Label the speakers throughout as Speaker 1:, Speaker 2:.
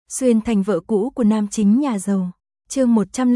Speaker 1: Xuyên thành vợ cũ của nam chính nhà giàu. Chương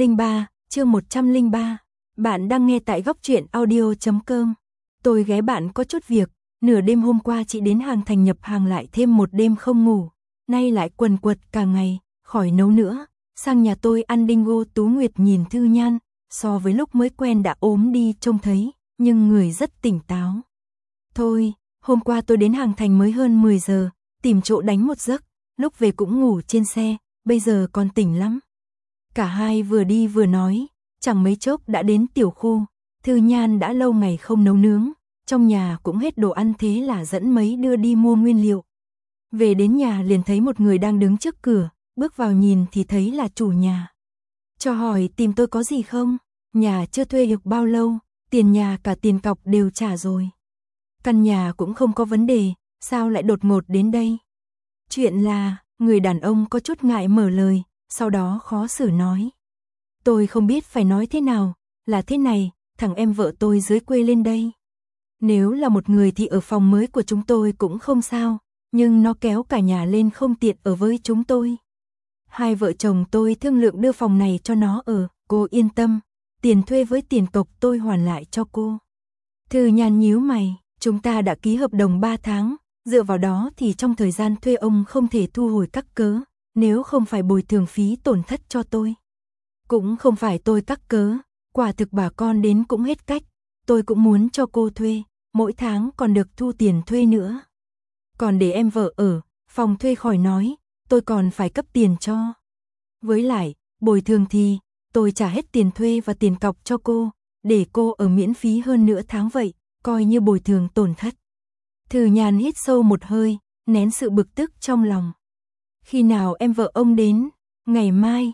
Speaker 1: 103. Bạn đang nghe tại góc truyện audio.com. Tôi ghé bạn có chút việc, nửa đêm hôm qua chị đến hàng thành nhập hàng lại thêm một đêm không ngủ, nay lại quần quật cả ngày, khỏi nấu nữa, sang nhà tôi ăn đinh ngô. Tú Nguyệt nhìn Thư Nhan, so với lúc mới quen đã ốm đi trông thấy, nhưng người rất tỉnh táo. Thôi, hôm qua tôi đến hàng thành mới hơn 10 giờ, tìm chỗ đánh một giấc, lúc về cũng ngủ trên xe, bây giờ còn tỉnh lắm. Cả hai vừa đi vừa nói, chẳng mấy chốc đã đến tiểu khu. Thư Nhan đã lâu ngày không nấu nướng, trong nhà cũng hết đồ ăn, thế là dẫn mấy đưa đi mua nguyên liệu. Về đến nhà liền thấy một người đang đứng trước cửa, bước vào nhìn thì thấy là chủ nhà. Cho hỏi tìm tôi có gì không? Nhà chưa thuê được bao lâu, tiền nhà cả tiền cọc đều trả rồi. Căn nhà cũng không có vấn đề, sao lại đột ngột đến đây? Chuyện là, người đàn ông có chút ngại mở lời, sau đó khó xử nói. Tôi không biết phải nói thế nào, là thế này, thằng em vợ tôi dưới quê lên đây. Nếu là một người thì ở phòng mới của chúng tôi cũng không sao, nhưng nó kéo cả nhà lên không tiện ở với chúng tôi. Hai vợ chồng tôi thương lượng đưa phòng này cho nó ở, cô yên tâm, tiền thuê với tiền cọc tôi hoàn lại cho cô. Thư Nhan nhíu mày, chúng ta đã ký hợp đồng 3 tháng, dựa vào đó thì trong thời gian thuê ông không thể thu hồi các cớ, nếu không phải bồi thường phí tổn thất cho tôi. Cũng không phải tôi cắt cớ, quả thực bà con đến cũng hết cách, tôi cũng muốn cho cô thuê, mỗi tháng còn được thu tiền thuê nữa. Còn để em vợ ở, phòng thuê khỏi nói, tôi còn phải cấp tiền cho. Với lại, bồi thường thì, tôi trả hết tiền thuê và tiền cọc cho cô, để cô ở miễn phí hơn nửa tháng vậy, coi như bồi thường tổn thất. Thư Nhan hít sâu một hơi, nén sự bực tức trong lòng. Khi nào em vợ ông đến? Ngày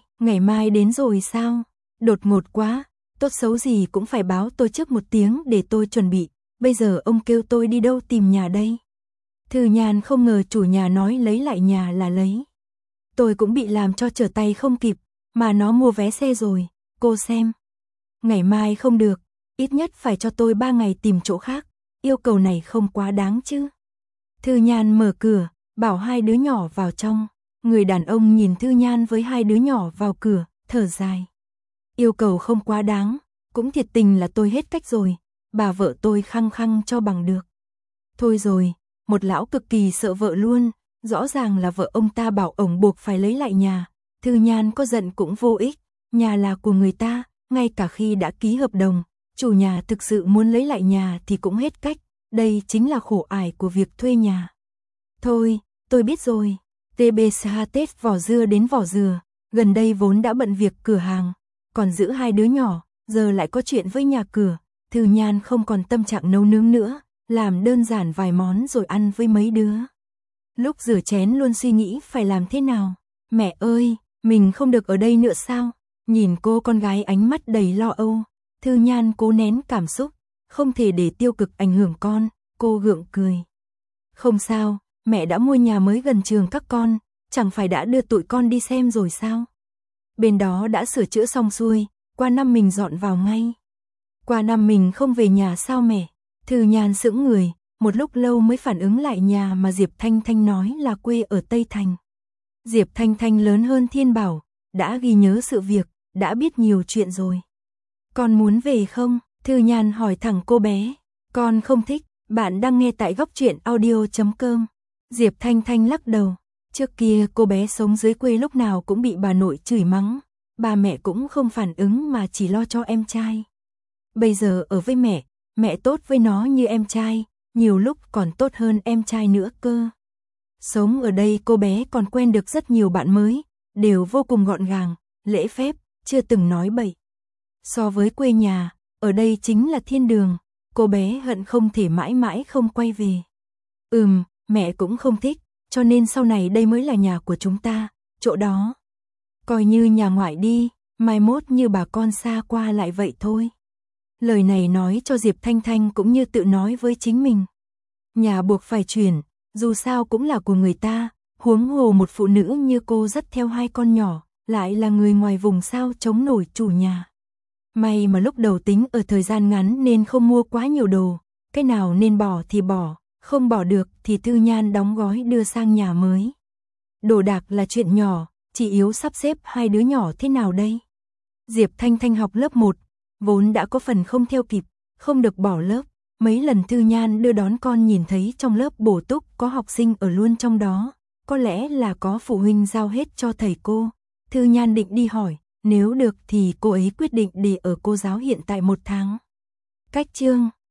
Speaker 1: mai đến rồi sao? Đột ngột quá, tốt xấu gì cũng phải báo tôi trước một tiếng để tôi chuẩn bị, bây giờ ông kêu tôi đi đâu tìm nhà đây? Thư Nhan không ngờ chủ nhà nói lấy lại nhà là lấy. Tôi cũng bị làm cho trở tay không kịp, mà nó mua vé xe rồi, cô xem. Ngày mai không được, ít nhất phải cho tôi 3 ngày tìm chỗ khác, yêu cầu này không quá đáng chứ. Thư Nhan mở cửa, bảo hai đứa nhỏ vào trong. Người đàn ông nhìn Thư Nhan với hai đứa nhỏ vào cửa, thở dài. Yêu cầu không quá đáng, cũng thiệt tình là tôi hết cách rồi, bà vợ tôi khăng khăng cho bằng được. Thôi rồi, một lão cực kỳ sợ vợ luôn, rõ ràng là vợ ông ta bảo ổng buộc phải lấy lại nhà. Thư Nhan có giận cũng vô ích, nhà là của người ta, ngay cả khi đã ký hợp đồng, chủ nhà thực sự muốn lấy lại nhà thì cũng hết cách, đây chính là khổ ải của việc thuê nhà. Thôi, tôi biết rồi. TBCH vỏ dưa đến vỏ dừa, gần đây vốn đã bận việc cửa hàng, còn giữ hai đứa nhỏ, giờ lại có chuyện với nhà cửa, Thư Nhan không còn tâm trạng nấu nướng nữa, làm đơn giản vài món rồi ăn với mấy đứa. Lúc rửa chén luôn suy nghĩ phải làm thế nào. Mẹ ơi, mình không được ở đây nữa sao? Nhìn cô con gái ánh mắt đầy lo âu, Thư Nhan cố nén cảm xúc, không thể để tiêu cực ảnh hưởng con, cô gượng cười. Không sao, mẹ đã mua nhà mới gần trường các con, chẳng phải đã đưa tụi con đi xem rồi sao? Bên đó đã sửa chữa xong xuôi, qua năm mình dọn vào ngay. Qua năm mình không về nhà sao mẹ? Thư Nhan sững người, một lúc lâu mới phản ứng lại nhà mà Diệp Thanh Thanh nói là quê ở Tây Thành. Diệp Thanh Thanh lớn hơn Thiên Bảo, đã ghi nhớ sự việc, đã biết nhiều chuyện rồi. Con muốn về không? Thư Nhan hỏi thẳng cô bé. Con không thích, bạn đang nghe tại góc truyện audio.com. Diệp Thanh Thanh lắc đầu. Trước kia cô bé sống dưới quê lúc nào cũng bị bà nội chửi mắng, bà mẹ cũng không phản ứng mà chỉ lo cho em trai. Bây giờ ở với mẹ tốt với nó như em trai, nhiều lúc còn tốt hơn em trai nữa cơ. Sống ở đây cô bé còn quen được rất nhiều bạn mới, đều vô cùng gọn gàng, lễ phép, chưa từng nói bậy. So với quê nhà, ở đây chính là thiên đường, cô bé hận không thể mãi mãi không quay về. Mẹ cũng không thích, cho nên sau này đây mới là nhà của chúng ta, chỗ đó coi như nhà ngoại đi, mai mốt như bà con xa qua lại vậy thôi. Lời này nói cho Diệp Thanh Thanh cũng như tự nói với chính mình. Nhà buộc phải chuyển, dù sao cũng là của người ta, huống hồ một phụ nữ như cô dắt theo hai con nhỏ, lại là người ngoài vùng sao chống nổi chủ nhà. May mà lúc đầu tính ở thời gian ngắn nên không mua quá nhiều đồ, cái nào nên bỏ thì bỏ, không bỏ được thì Thư Nhan đóng gói đưa sang nhà mới. Đồ đạc là chuyện nhỏ, chị yếu sắp xếp hai đứa nhỏ thế nào đây? Diệp Thanh Thanh học lớp 1, vốn đã có phần không theo kịp, không được bỏ lớp. Mấy lần Thư Nhan đưa đón con nhìn thấy trong lớp bổ túc có học sinh ở luôn trong đó, có lẽ là có phụ huynh giao hết cho thầy cô. Thư Nhan định đi hỏi, nếu được thì cô ấy quyết định để ở cô giáo hiện tại 1 tháng. Cách chương